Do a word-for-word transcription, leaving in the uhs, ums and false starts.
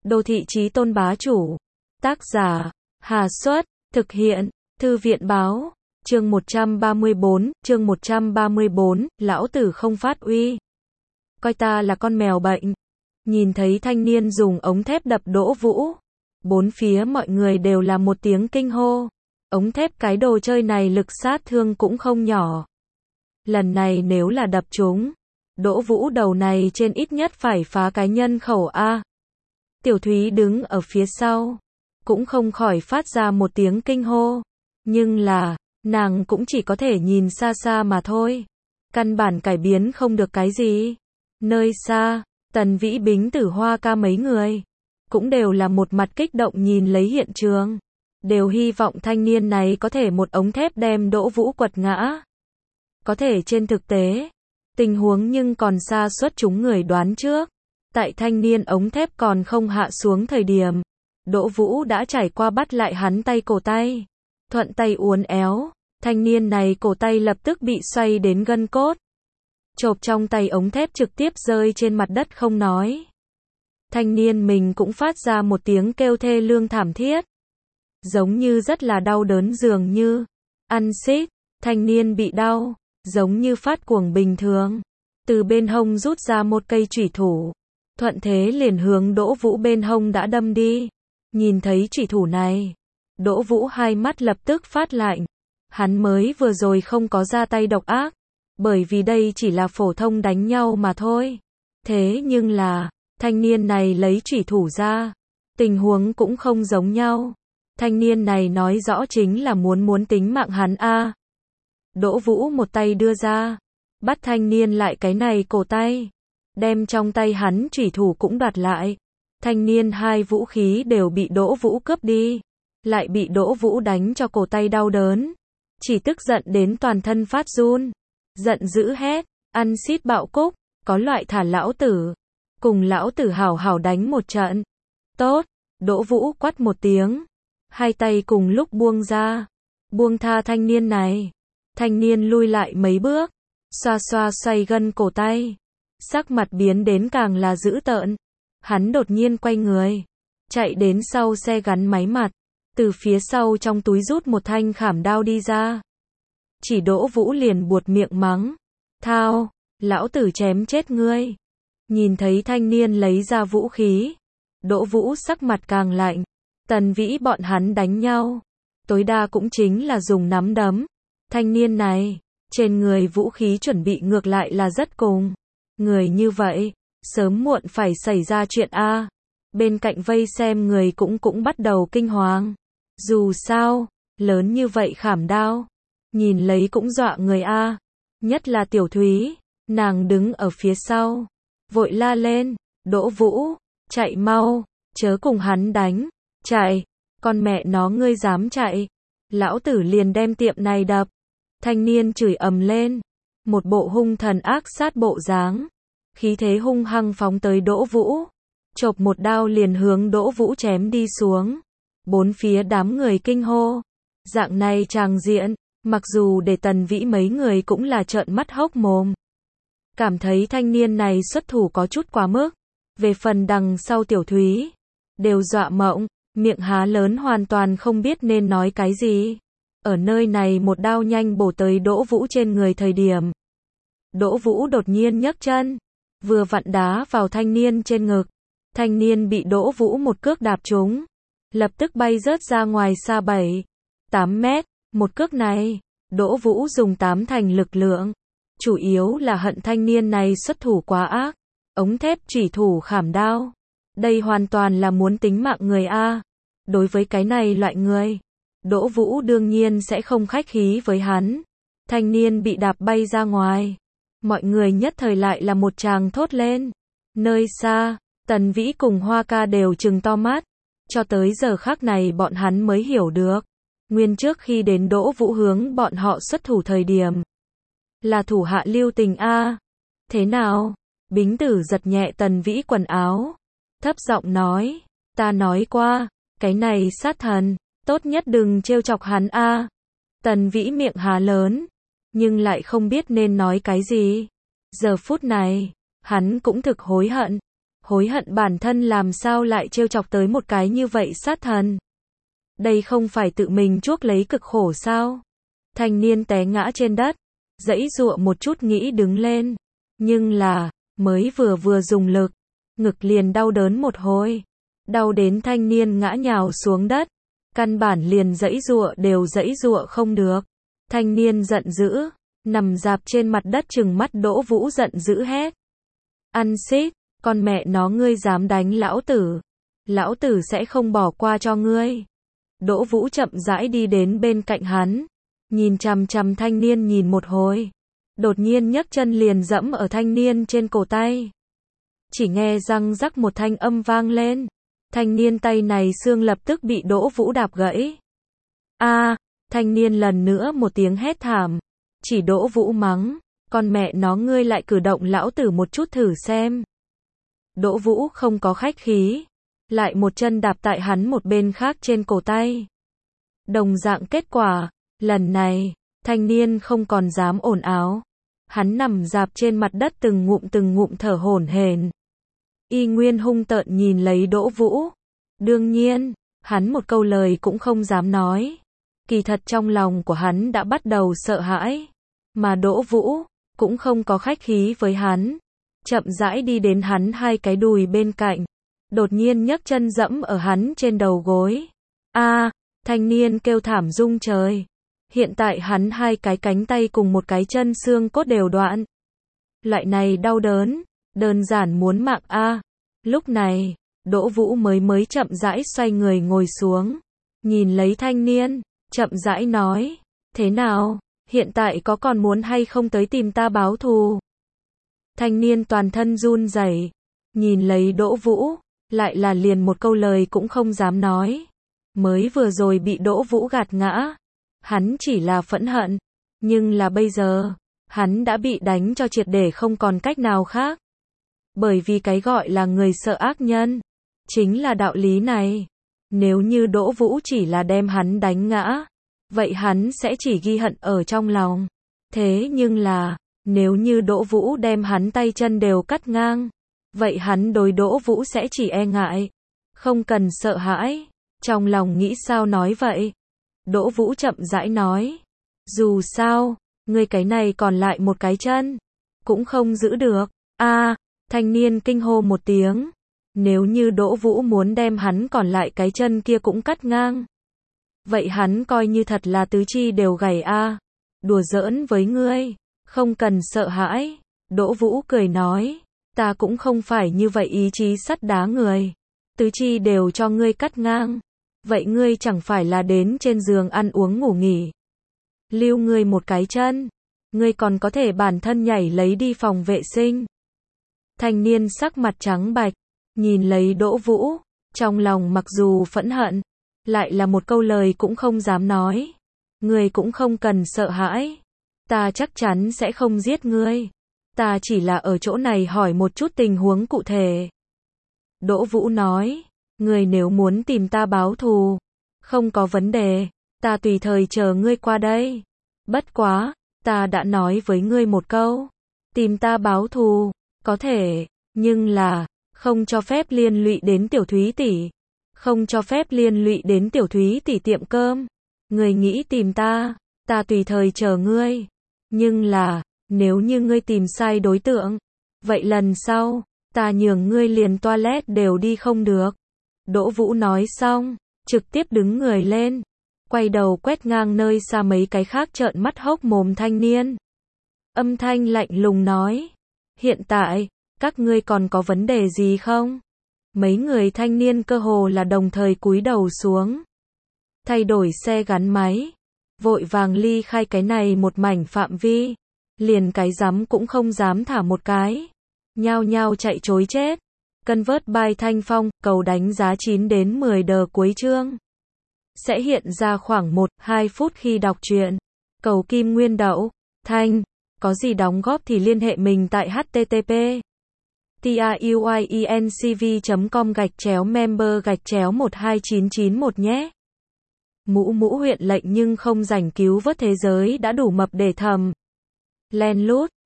Đô thị chí tôn bá chủ. Tác giả, Hà Xuất, thực hiện, Thư viện báo. Chương một trăm ba mươi bốn, chương một trăm ba mươi bốn, lão tử không phát uy. Coi ta là con mèo bệnh. Nhìn thấy thanh niên dùng ống thép đập Đỗ Vũ. Bốn phía mọi người đều là một tiếng kinh hô. Ống thép cái đồ chơi này lực sát thương cũng không nhỏ. Lần này nếu là đập chúng, Đỗ Vũ đầu này trên ít nhất phải phá cái nhân khẩu A. Tiểu Thúy đứng ở phía sau, cũng không khỏi phát ra một tiếng kinh hô. Nhưng là, nàng cũng chỉ có thể nhìn xa xa mà thôi. Căn bản cải biến không được cái gì. Nơi xa, Tần Vĩ Bính Tử Hoa Ca mấy người, cũng đều là một mặt kích động nhìn lấy hiện trường. Đều hy vọng thanh niên này có thể một ống thép đem Đỗ Vũ quật ngã. Có thể trên thực tế, tình huống nhưng còn xa suốt chúng người đoán trước. Tại thanh niên ống thép còn không hạ xuống thời điểm, Đỗ Vũ đã trải qua bắt lại hắn tay cổ tay. Thuận tay uốn éo, thanh niên này cổ tay lập tức bị xoay đến gân cốt. Chộp trong tay ống thép trực tiếp rơi trên mặt đất không nói. Thanh niên mình cũng phát ra một tiếng kêu thê lương thảm thiết. Giống như rất là đau đớn dường như. Ăn xít, thanh niên bị đau, giống như phát cuồng bình thường. Từ bên hông rút ra một cây chủy thủ. Thuận thế liền hướng Đỗ Vũ bên hông đã đâm đi. Nhìn thấy chủy thủ này, Đỗ Vũ hai mắt lập tức phát lạnh. Hắn mới vừa rồi không có ra tay độc ác, bởi vì đây chỉ là phổ thông đánh nhau mà thôi. Thế nhưng là, thanh niên này lấy chủy thủ ra, tình huống cũng không giống nhau. Thanh niên này nói rõ chính là muốn muốn tính mạng hắn a. Đỗ Vũ một tay đưa ra, bắt thanh niên lại cái này cổ tay, đem trong tay hắn chủy thủ cũng đoạt lại. Thanh niên hai vũ khí đều bị Đỗ Vũ cướp đi, lại bị Đỗ Vũ đánh cho cổ tay đau đớn, chỉ tức giận đến toàn thân phát run, giận dữ hét, ăn xít bạo cúc, có loại thả lão tử, cùng lão tử hảo hảo đánh một trận. Tốt, Đỗ Vũ quát một tiếng, hai tay cùng lúc buông ra, buông tha thanh niên này. Thanh niên lui lại mấy bước, xoa xoa xoay gân cổ tay, sắc mặt biến đến càng là dữ tợn. Hắn đột nhiên quay người, chạy đến sau xe gắn máy mặt, từ phía sau trong túi rút một thanh khảm đao đi ra. Chỉ Đỗ Vũ liền buột miệng mắng, thao, lão tử chém chết ngươi. Nhìn thấy thanh niên lấy ra vũ khí, Đỗ Vũ sắc mặt càng lạnh. Tần Vĩ bọn hắn đánh nhau, tối đa cũng chính là dùng nắm đấm. Thanh niên này, trên người vũ khí chuẩn bị ngược lại là rất cùng. Người như vậy, sớm muộn phải xảy ra chuyện a. Bên cạnh vây xem người cũng cũng bắt đầu kinh hoàng. Dù sao, lớn như vậy khảm đao, nhìn lấy cũng dọa người a. Nhất là Tiểu Thúy, nàng đứng ở phía sau, vội la lên, Đỗ Vũ, chạy mau, chớ cùng hắn đánh, chạy, con mẹ nó ngươi dám chạy, lão tử liền đem tiệm này đập. Thanh niên chửi ầm lên, một bộ hung thần ác sát bộ dáng, khí thế hung hăng phóng tới Đỗ Vũ, chộp một đao liền hướng Đỗ Vũ chém đi xuống. Bốn phía đám người kinh hô, dạng này tràng diện, mặc dù để Tần Vĩ mấy người cũng là trợn mắt hốc mồm. Cảm thấy thanh niên này xuất thủ có chút quá mức. Về phần đằng sau Tiểu Thúy, đều dọa mộng, miệng há lớn hoàn toàn không biết nên nói cái gì. Ở nơi này một đao nhanh bổ tới Đỗ Vũ trên người thời điểm. Đỗ Vũ đột nhiên nhấc chân, vừa vặn đá vào thanh niên trên ngực. Thanh niên bị Đỗ Vũ một cước đạp trúng, lập tức bay rớt ra ngoài xa bảy, tám mét. Một cước này, Đỗ Vũ dùng tám thành lực lượng. Chủ yếu là hận thanh niên này xuất thủ quá ác. Ống thép chủy thủ khảm đao. Đây hoàn toàn là muốn tính mạng người a. Đối với cái này loại người, Đỗ Vũ đương nhiên sẽ không khách khí với hắn. Thanh niên bị đạp bay ra ngoài. Mọi người nhất thời lại là một tràng thốt lên. Nơi xa, Tần Vĩ cùng Hoa Ca đều trừng to mắt. Cho tới giờ khắc này bọn hắn mới hiểu được. Nguyên trước khi đến Đỗ Vũ hướng bọn họ xuất thủ thời điểm, là thủ hạ lưu tình a. Thế nào? Bính Tử giật nhẹ Tần Vĩ quần áo, thấp giọng nói, ta nói qua, cái này sát thần, tốt nhất đừng trêu chọc hắn a. Tần Vĩ miệng há lớn, nhưng lại không biết nên nói cái gì. Giờ phút này, hắn cũng thực hối hận. hối hận bản thân làm sao lại trêu chọc tới một cái như vậy sát thần. Đây không phải tự mình chuốc lấy cực khổ sao? Thanh niên té ngã trên đất, giãy giụa một chút nghĩ đứng lên, nhưng là, mới vừa vừa dùng lực, ngực liền đau đớn một hồi, đau đến thanh niên ngã nhào xuống đất, căn bản liền giãy giụa đều giãy giụa không được. Thanh niên giận dữ, nằm rạp trên mặt đất trừng mắt Đỗ Vũ giận dữ hét. Ăn xít, con mẹ nó ngươi dám đánh lão tử, lão tử sẽ không bỏ qua cho ngươi. Đỗ Vũ chậm rãi đi đến bên cạnh hắn, nhìn chằm chằm thanh niên nhìn một hồi, đột nhiên nhấc chân liền dẫm ở thanh niên trên cổ tay. Chỉ nghe răng rắc một thanh âm vang lên, thanh niên tay này xương lập tức bị Đỗ Vũ đạp gãy. A, thanh niên lần nữa một tiếng hét thảm, chỉ Đỗ Vũ mắng, con mẹ nó ngươi lại cử động lão tử một chút thử xem. Đỗ Vũ không có khách khí, lại một chân đạp tại hắn một bên khác trên cổ tay. Đồng dạng kết quả, lần này, thanh niên không còn dám ồn ào. Hắn nằm rạp trên mặt đất từng ngụm từng ngụm thở hổn hển. Y nguyên hung tợn nhìn lấy Đỗ Vũ. Đương nhiên, hắn một câu lời cũng không dám nói. Kỳ thật trong lòng của hắn đã bắt đầu sợ hãi. Mà Đỗ Vũ, cũng không có khách khí với hắn. Chậm rãi đi đến hắn hai cái đùi bên cạnh. Đột nhiên nhấc chân dẫm ở hắn trên đầu gối. A, thanh niên kêu thảm rung trời. Hiện tại hắn hai cái cánh tay cùng một cái chân xương cốt đều đoạn. Loại này đau đớn, đơn giản muốn mạng a. Lúc này, Đỗ Vũ mới mới chậm rãi xoay người ngồi xuống, nhìn lấy thanh niên, chậm rãi nói, thế nào, hiện tại có còn muốn hay không tới tìm ta báo thù? Thanh niên toàn thân run rẩy, nhìn lấy Đỗ Vũ, lại là liền một câu lời cũng không dám nói. Mới vừa rồi bị Đỗ Vũ gạt ngã, hắn chỉ là phẫn hận, nhưng là bây giờ, hắn đã bị đánh cho triệt để không còn cách nào khác. Bởi vì cái gọi là người sợ ác nhân, chính là đạo lý này. Nếu như Đỗ Vũ chỉ là đem hắn đánh ngã, vậy hắn sẽ chỉ ghi hận ở trong lòng. Thế nhưng là, nếu như Đỗ Vũ đem hắn tay chân đều cắt ngang, vậy hắn đối Đỗ Vũ sẽ chỉ e ngại, không cần sợ hãi. Trong lòng nghĩ sao nói vậy? Đỗ Vũ chậm rãi nói, dù sao, ngươi cái này còn lại một cái chân, cũng không giữ được. A, thanh niên kinh hô một tiếng, nếu như Đỗ Vũ muốn đem hắn còn lại cái chân kia cũng cắt ngang, vậy hắn coi như thật là tứ chi đều gãy a. Đùa giỡn với ngươi, không cần sợ hãi. Đỗ Vũ cười nói, ta cũng không phải như vậy ý chí sắt đá người, tứ chi đều cho ngươi cắt ngang. Vậy ngươi chẳng phải là đến trên giường ăn uống ngủ nghỉ. Lưu ngươi một cái chân, ngươi còn có thể bản thân nhảy lấy đi phòng vệ sinh. Thanh niên sắc mặt trắng bạch, nhìn lấy Đỗ Vũ, trong lòng mặc dù phẫn hận, lại là một câu lời cũng không dám nói. Ngươi cũng không cần sợ hãi, ta chắc chắn sẽ không giết ngươi. Ta chỉ là ở chỗ này hỏi một chút tình huống cụ thể. Đỗ Vũ nói, ngươi nếu muốn tìm ta báo thù, không có vấn đề, ta tùy thời chờ ngươi qua đây. Bất quá, ta đã nói với ngươi một câu, tìm ta báo thù, có thể, nhưng là, không cho phép liên lụy đến Tiểu Thúy tỷ, không cho phép liên lụy đến Tiểu Thúy tỷ tiệm cơm. Ngươi nghĩ tìm ta, ta tùy thời chờ ngươi. Nhưng là, nếu như ngươi tìm sai đối tượng, vậy lần sau, ta nhường ngươi liền toilet đều đi không được. Đỗ Vũ nói xong, trực tiếp đứng người lên, quay đầu quét ngang nơi xa mấy cái khác trợn mắt hốc mồm thanh niên. Âm thanh lạnh lùng nói, hiện tại, các ngươi còn có vấn đề gì không? Mấy người thanh niên cơ hồ là đồng thời cúi đầu xuống. Thay đổi xe gắn máy, vội vàng ly khai cái này một mảnh phạm vi, liền cái dám cũng không dám thả một cái, nhao nhao chạy trối chết. Convert by Thanh Phong, cầu đánh giá chín đến mười đờ cuối chương. Sẽ hiện ra khoảng một đến hai phút khi đọc truyện. Cầu kim nguyên đậu, Thanh, có gì đóng góp thì liên hệ mình tại http truyencv chấm com gạch chéo member gạch chéo một hai chín chín một nhé. Mũ mũ huyện lệnh nhưng không rảnh cứu vớt thế giới đã đủ mập để thầm. Len lút.